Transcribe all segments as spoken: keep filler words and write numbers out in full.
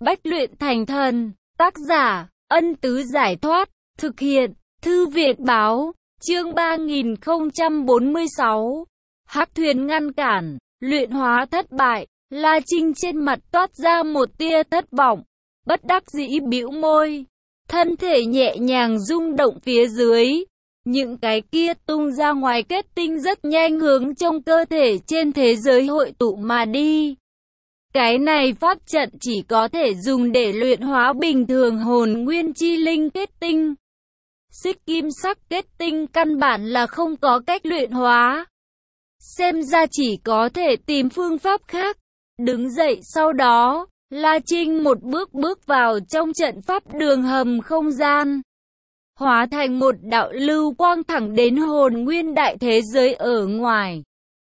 Bách luyện thành thần. Tác giả, Ân Tứ Giải Thoát. Thực hiện, Thư Việt Báo. Chương ba nghìn không trăm bốn mươi sáu. Hắc thuyền ngăn cản, luyện hóa thất bại. La Trinh trên mặt toát ra một tia thất vọng, bất đắc dĩ bĩu môi, thân thể nhẹ nhàng rung động phía dưới. Những cái kia tung ra ngoài kết tinh rất nhanh hướng trong cơ thể trên thế giới hội tụ mà đi. Cái này pháp trận chỉ có thể dùng để luyện hóa bình thường hồn nguyên chi linh kết tinh. Xích kim sắc kết tinh căn bản là không có cách luyện hóa. Xem ra chỉ có thể tìm phương pháp khác. Đứng dậy sau đó, La Trinh một bước bước vào trong trận pháp đường hầm không gian. Hóa thành một đạo lưu quang thẳng đến hồn nguyên đại thế giới ở ngoài.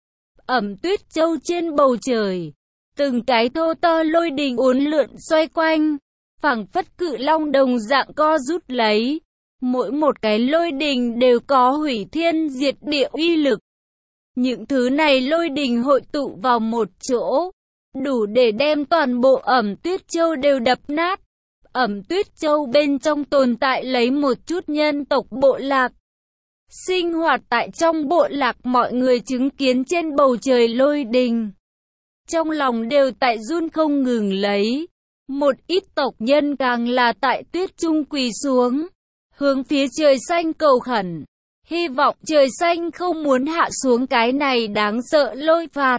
Ẩm tuyết châu trên bầu trời. Từng cái thô to lôi đình uốn lượn xoay quanh. Phảng phất cự long đồng dạng co rút lấy. Mỗi một cái lôi đình đều có hủy thiên diệt địa uy lực. Những thứ này lôi đình hội tụ vào một chỗ, đủ để đem toàn bộ Ẩm Tuyết Châu đều đập nát. Ẩm Tuyết Châu bên trong tồn tại lấy một chút nhân tộc bộ lạc. Sinh hoạt tại trong bộ lạc, mọi người chứng kiến trên bầu trời lôi đình, trong lòng đều tại run không ngừng lấy. Một ít tộc nhân càng là tại tuyết trung quỳ xuống, hướng phía trời xanh cầu khẩn, hy vọng trời xanh không muốn hạ xuống cái này đáng sợ lôi phạt.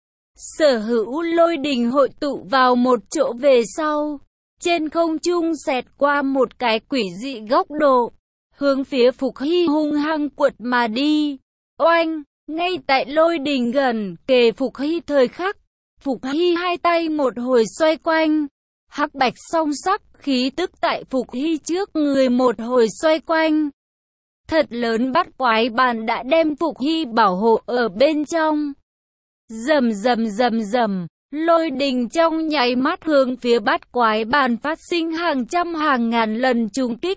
Sở hữu lôi đình hội tụ vào một chỗ về sau, trên không trung xẹt qua một cái quỷ dị góc độ, hướng phía Phục Hy hung hăng quật mà đi. Oanh, ngay tại lôi đình gần kề Phục Hy thời khắc, Phục Hy hai tay một hồi xoay quanh, hắc bạch song sắc khí tức tại Phục Hy trước người một hồi xoay quanh. Thật lớn bát quái bàn đã đem Phục Hy bảo hộ ở bên trong. Rầm rầm rầm rầm, lôi đình trong nháy mắt hướng phía bát quái bàn phát sinh hàng trăm hàng ngàn lần trùng kích.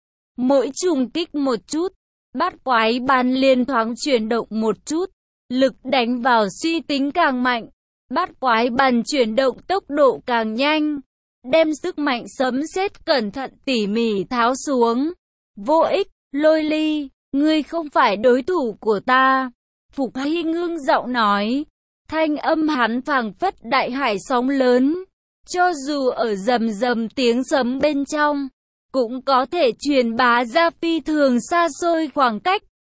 Mỗi trùng kích một chút, bát quái bàn liên thoáng chuyển động một chút, lực đánh vào suy tính càng mạnh. Bát quái bàn chuyển động tốc độ càng nhanh, đem sức mạnh sấm sét cẩn thận tỉ mỉ tháo xuống. Vô ích, Lôi Ly, ngươi không phải đối thủ của ta. Phục Hy ngưng giọng nói, thanh âm hắn phảng phất đại hải sóng lớn, cho dù ở rầm rầm tiếng sấm bên trong, cũng có thể truyền bá ra phi thường xa xôi khoảng cách.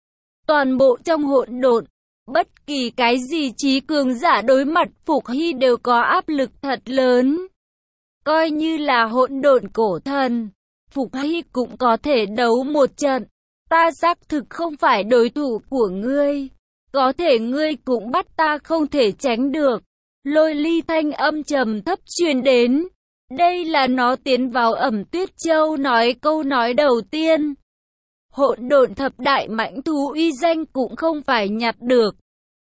Toàn bộ trong hỗn độn, bất kỳ cái gì trí cường giả đối mặt Phục Hy đều có áp lực thật lớn. Coi như là hỗn độn cổ thần, Phục Hy cũng có thể đấu một trận. Ta xác thực không phải đối thủ của ngươi, có thể ngươi cũng bắt ta không thể tránh được. Lôi Ly thanh âm trầm thấp truyền đến. Đây là nó tiến vào Ẩm Tuyết Châu nói câu nói đầu tiên. Hỗn độn thập đại mãnh thú uy danh cũng không phải nhặt được.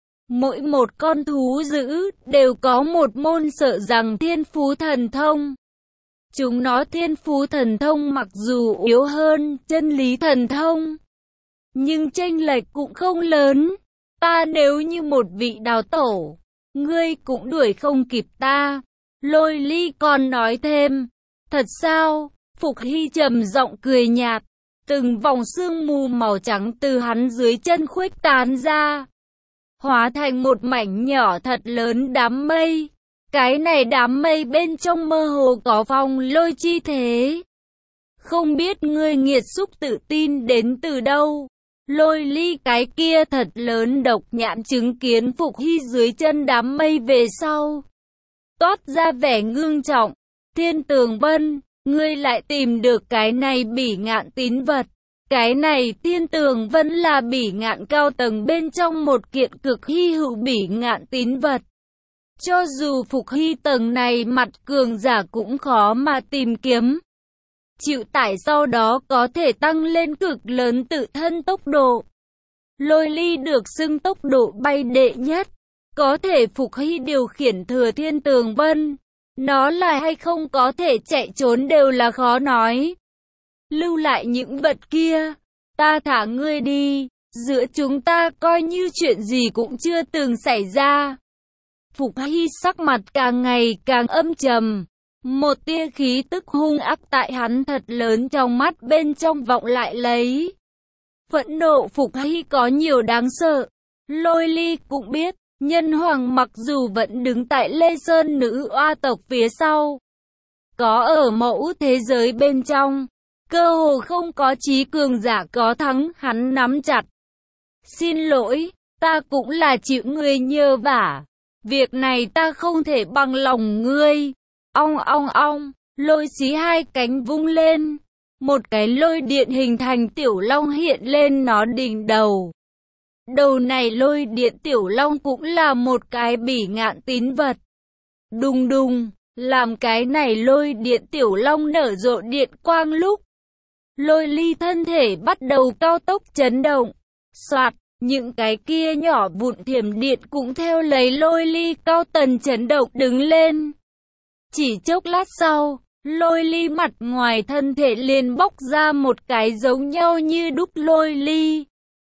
Mỗi một con thú dữ đều có một môn sợ rằng thiên phú thần thông. Chúng nó thiên phú thần thông mặc dù yếu hơn chân lý thần thông, nhưng chênh lệch cũng không lớn. Ta nếu như một vị đào tổ, ngươi cũng đuổi không kịp ta. Lôi Ly còn nói thêm. Thật sao? Phục Hy trầm giọng cười nhạt. Từng vòng sương mù màu trắng từ hắn dưới chân khuếch tán ra, hóa thành một mảnh nhỏ thật lớn đám mây. Cái này đám mây bên trong mơ hồ có phong lôi chi thế. Không biết ngươi nghiệt xúc tự tin đến từ đâu. Lôi Ly cái kia thật lớn độc nhãn chứng kiến Phục Hy dưới chân đám mây về sau, toát ra vẻ ngưng trọng. Thiên Tường Vân, ngươi lại tìm được cái này bỉ ngạn tín vật. Cái này Thiên Tường Vân là bỉ ngạn cao tầng bên trong một kiện cực hy hữu bỉ ngạn tín vật. Cho dù Phục Hy tầng này mặt cường giả cũng khó mà tìm kiếm. Chịu tải sau đó có thể tăng lên cực lớn tự thân tốc độ. Lôi Ly được xưng tốc độ bay đệ nhất. Có thể Phục Hy điều khiển thừa Thiên Tường Vân. Nó là hay không có thể chạy trốn đều là khó nói. Lưu lại những vật kia, ta thả ngươi đi. Giữa chúng ta coi như chuyện gì cũng chưa từng xảy ra. Phục Hy sắc mặt càng ngày càng âm trầm. Một tia khí tức hung ác tại hắn thật lớn trong mắt bên trong vọng lại lấy. Phẫn nộ Phục Hy có nhiều đáng sợ. Lôi Ly cũng biết, nhân hoàng mặc dù vẫn đứng tại Lê Sơn nữ oa tộc phía sau, có ở mẫu thế giới bên trong, cơ hồ không có chí cường giả có thắng hắn nắm chặt. Xin lỗi, ta cũng là chịu ngươi nhờ vả. Việc này ta không thể bằng lòng ngươi. Ong ong ong, lôi xí hai cánh vung lên. Một cái lôi điện hình thành tiểu long hiện lên nó đỉnh đầu. Đầu này lôi điện tiểu long cũng là một cái bỉ ngạn tín vật. Đùng đùng, làm cái này lôi điện tiểu long nở rộ điện quang lúc. Lôi Ly thân thể bắt đầu cao tốc chấn động. Soạt, những cái kia nhỏ vụn thiểm điện cũng theo lấy Lôi Ly cao tần chấn động đứng lên. Chỉ chốc lát sau, Lôi Ly mặt ngoài thân thể liền bóc ra một cái giống nhau như đúc Lôi Ly.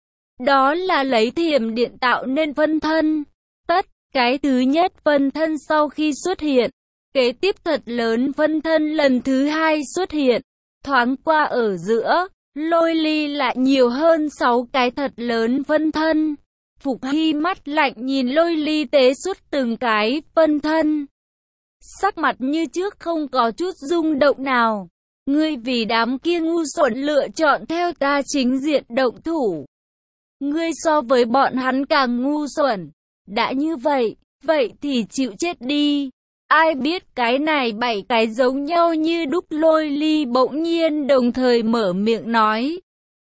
Đó là lấy thiểm điện tạo nên phân thân. Tất, cái thứ nhất phân thân sau khi xuất hiện, kế tiếp thật lớn phân thân lần thứ hai xuất hiện. Thoáng qua ở giữa, Lôi Ly lại nhiều hơn sáu cái thật lớn phân thân. Phục Hy mắt lạnh nhìn Lôi Ly tế xuất từng cái phân thân. Sắc mặt như trước không có chút rung động nào. Ngươi vì đám kia ngu xuẩn lựa chọn theo ta chính diện động thủ. Ngươi so với bọn hắn càng ngu xuẩn. Đã như vậy, vậy thì chịu chết đi. Ai biết cái này bảy cái giống nhau như đúc Lôi Ly bỗng nhiên đồng thời mở miệng nói.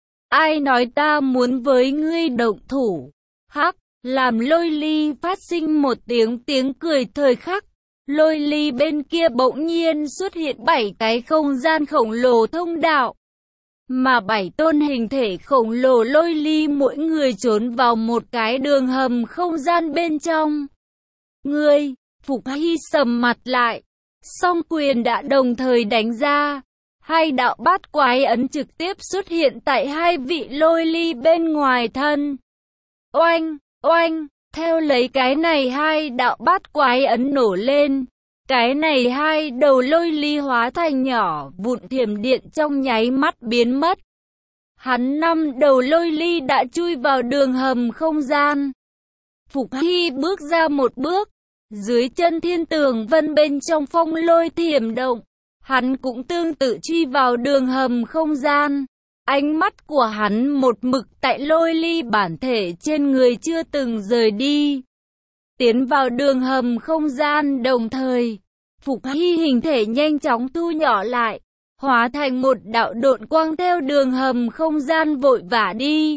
Ai nói ta muốn với ngươi động thủ? Hắc, làm Lôi Ly phát sinh một tiếng tiếng cười thời khắc. Lôi Ly bên kia bỗng nhiên xuất hiện bảy cái không gian khổng lồ thông đạo. Mà bảy tôn hình thể khổng lồ Lôi Ly mỗi người trốn vào một cái đường hầm không gian bên trong. Ngươi, Phục Hy sầm mặt lại. Song quyền đã đồng thời đánh ra. Hai đạo bát quái ấn trực tiếp xuất hiện tại hai vị Lôi Ly bên ngoài thân. Oanh, oanh, theo lấy cái này hai đạo bát quái ấn nổ lên. Cái này hai đầu Lôi Ly hóa thành nhỏ vụn thiểm điện trong nháy mắt biến mất. Hắn năm đầu Lôi Ly đã chui vào đường hầm không gian. Phục Hy bước ra một bước. Dưới chân thiên tường vân bên trong phong lôi thiểm động. Hắn cũng tương tự truy vào đường hầm không gian. Ánh mắt của hắn một mực tại Lôi Ly bản thể trên người chưa từng rời đi. Tiến vào đường hầm không gian đồng thời, Phục Hy hình thể nhanh chóng thu nhỏ lại, hóa thành một đạo độn quang theo đường hầm không gian vội vã đi.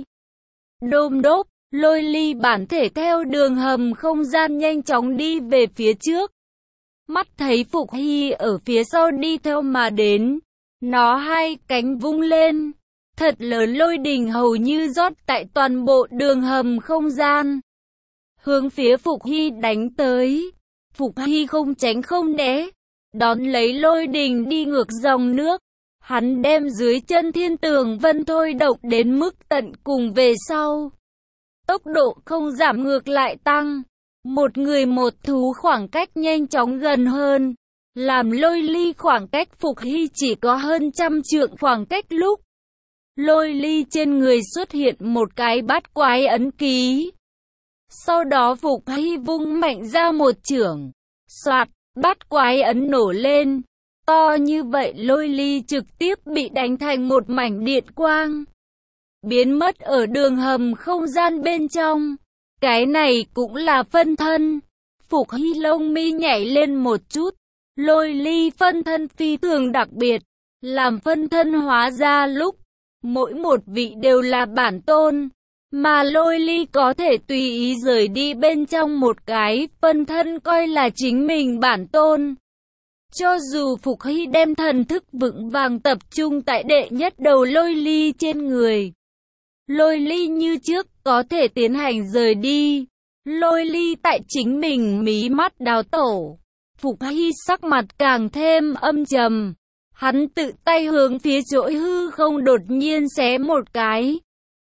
Đôm đốp, Lôi Ly bản thể theo đường hầm không gian nhanh chóng đi về phía trước. Mắt thấy Phục Hy ở phía sau đi theo mà đến, nó hai cánh vung lên, thật lớn lôi đình hầu như rót tại toàn bộ đường hầm không gian. Hướng phía Phục Hy đánh tới. Phục Hy không tránh không né, đón lấy lôi đình đi ngược dòng nước. Hắn đem dưới chân thiên tường vân thôi động đến mức tận cùng về sau. Tốc độ không giảm ngược lại tăng. Một người một thú khoảng cách nhanh chóng gần hơn. Làm Lôi Ly khoảng cách Phục Hy chỉ có hơn trăm trượng khoảng cách lúc. Lôi Ly trên người xuất hiện một cái bát quái ấn ký. Sau đó Phục Hy vung mạnh ra một chưởng. Soạt, bát quái ấn nổ lên. To như vậy Lôi Ly trực tiếp bị đánh thành một mảnh điện quang. Biến mất ở đường hầm không gian bên trong. Cái này cũng là phân thân. Phục Hy lông mi nhảy lên một chút. Lôi Ly phân thân phi thường đặc biệt. Làm phân thân hóa ra lúc, mỗi một vị đều là bản tôn. Mà Lôi Ly có thể tùy ý rời đi bên trong một cái phân thân coi là chính mình bản tôn. Cho dù Phục Hy đem thần thức vững vàng tập trung tại đệ nhất đầu Lôi Ly trên người, Lôi Ly như trước có thể tiến hành rời đi. Lôi Ly tại chính mình mí mắt đào tổ. Phục Hy sắc mặt càng thêm âm trầm. Hắn tự tay hướng phía chỗ hư không đột nhiên xé một cái.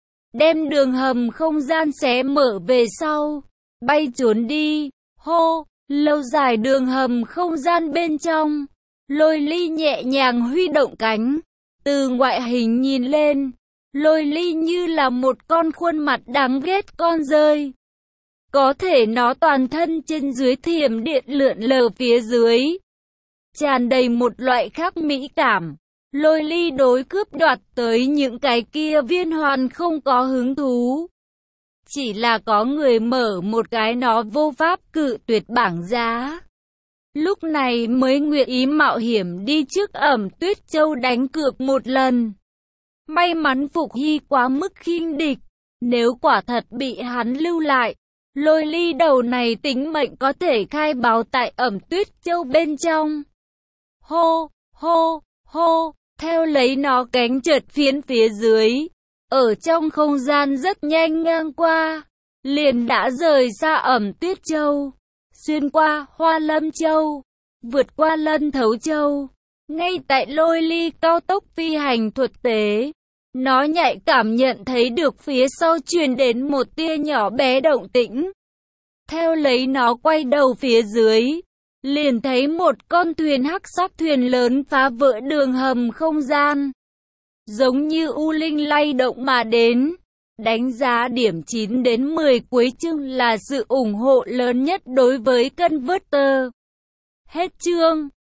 Đem đường hầm không gian xé mở về sau. Bay trốn đi. Hô, lâu dài đường hầm không gian bên trong. Lôi ly nhẹ nhàng huy động cánh. Từ ngoại hình nhìn lên, lôi ly như là một con khuôn mặt đáng ghét con dơi. Có thể nó toàn thân trên dưới thiểm điện lượn lờ phía dưới, tràn đầy một loại khác mỹ cảm. Lôi ly đối cướp đoạt tới những cái kia viên hoàn không có hứng thú. Chỉ là có người mở một cái nó vô pháp cự tuyệt bảng giá. Lúc này mới nguyện ý mạo hiểm đi trước Ẩm Tuyết Châu đánh cược một lần. May mắn Phục Hy quá mức khinh địch. Nếu quả thật bị hắn lưu lại, lôi ly đầu này tính mệnh có thể khai báo tại Ẩm Tuyết Châu bên trong. Hô, hô, hô, theo lấy nó cánh chợt phiến phía dưới. Ở trong không gian rất nhanh ngang qua, liền đã rời xa Ẩm Tuyết Châu, xuyên qua Hoa Lâm Châu, vượt qua Lân Thấu Châu. Ngay tại lôi ly cao tốc phi hành thuật tế, nó nhạy cảm nhận thấy được phía sau truyền đến một tia nhỏ bé động tĩnh. Theo lấy nó quay đầu phía dưới, liền thấy một con thuyền hắc sắc thuyền lớn phá vỡ đường hầm không gian, giống như u linh lay động mà đến. Đánh giá điểm chín đến mười cuối chương là sự ủng hộ lớn nhất đối với Converter. Hết chương.